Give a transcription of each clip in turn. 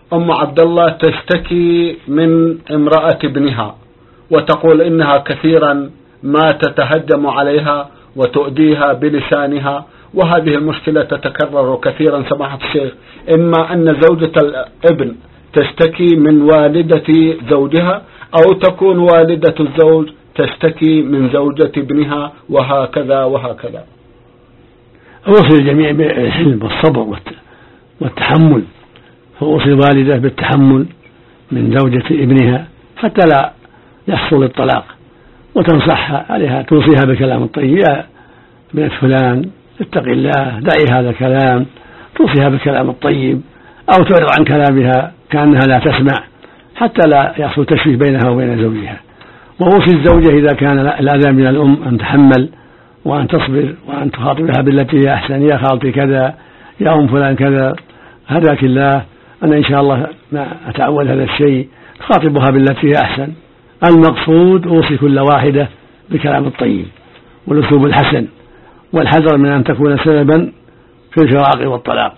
أم عبد الله تشتكي من امرأة ابنها وتقول إنها كثيرا ما تتهجم عليها وتؤذيها بلسانها، وهذه المشكلة تتكرر كثيرا سماحة الشيخ. إما أن زوجة الابن تشتكي من والدة زوجها، أو تكون والدة الزوج تشتكي من زوجة ابنها، وهكذا وهكذا. أوصي الجميع بالحلم والصبر والتحمل، فأوصي الوالدة بالتحمل من زوجة ابنها حتى لا يحصل الطلاق، وتنصحها عليها، توصيها بالكلام الطيب: يا بنت فلان اتق الله، دعي هذا الكلام، توصيها بالكلام الطيب، أو تعرض عن كلامها كأنها لا تسمع حتى لا يحصل تشويه بينها وبين زوجها. وأوصي الزوجة إذا كان الأذى من الأم أن تحمل وأن تصبر، وأن تخاطبها بالتي هي أحسن: يا خالتي كذا، يا أم فلان كذا، هداك الله، أنا إن شاء الله ما أتعود هذا الشيء، تخاطبها بالتي هي أحسن. المقصود أوصي كل واحدة بالكلام الطيب والأسلوب الحسن، والحذر من أن تكون سببا في الفراق والطلاق.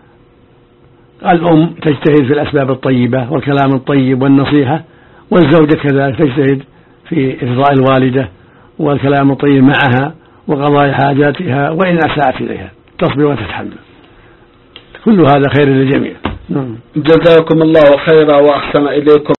الأم تجتهد في الأسباب الطيبة والكلام الطيب والنصيحة، والزوجة كذلك تجتهد في إرضاء الوالدة والكلام الطيب معها وقضاء حاجاتها، وإن أساءت إليها تصبر وتتحمل. كل هذا خير للجميع. جزاكم الله خيرا وأحسن إليكم.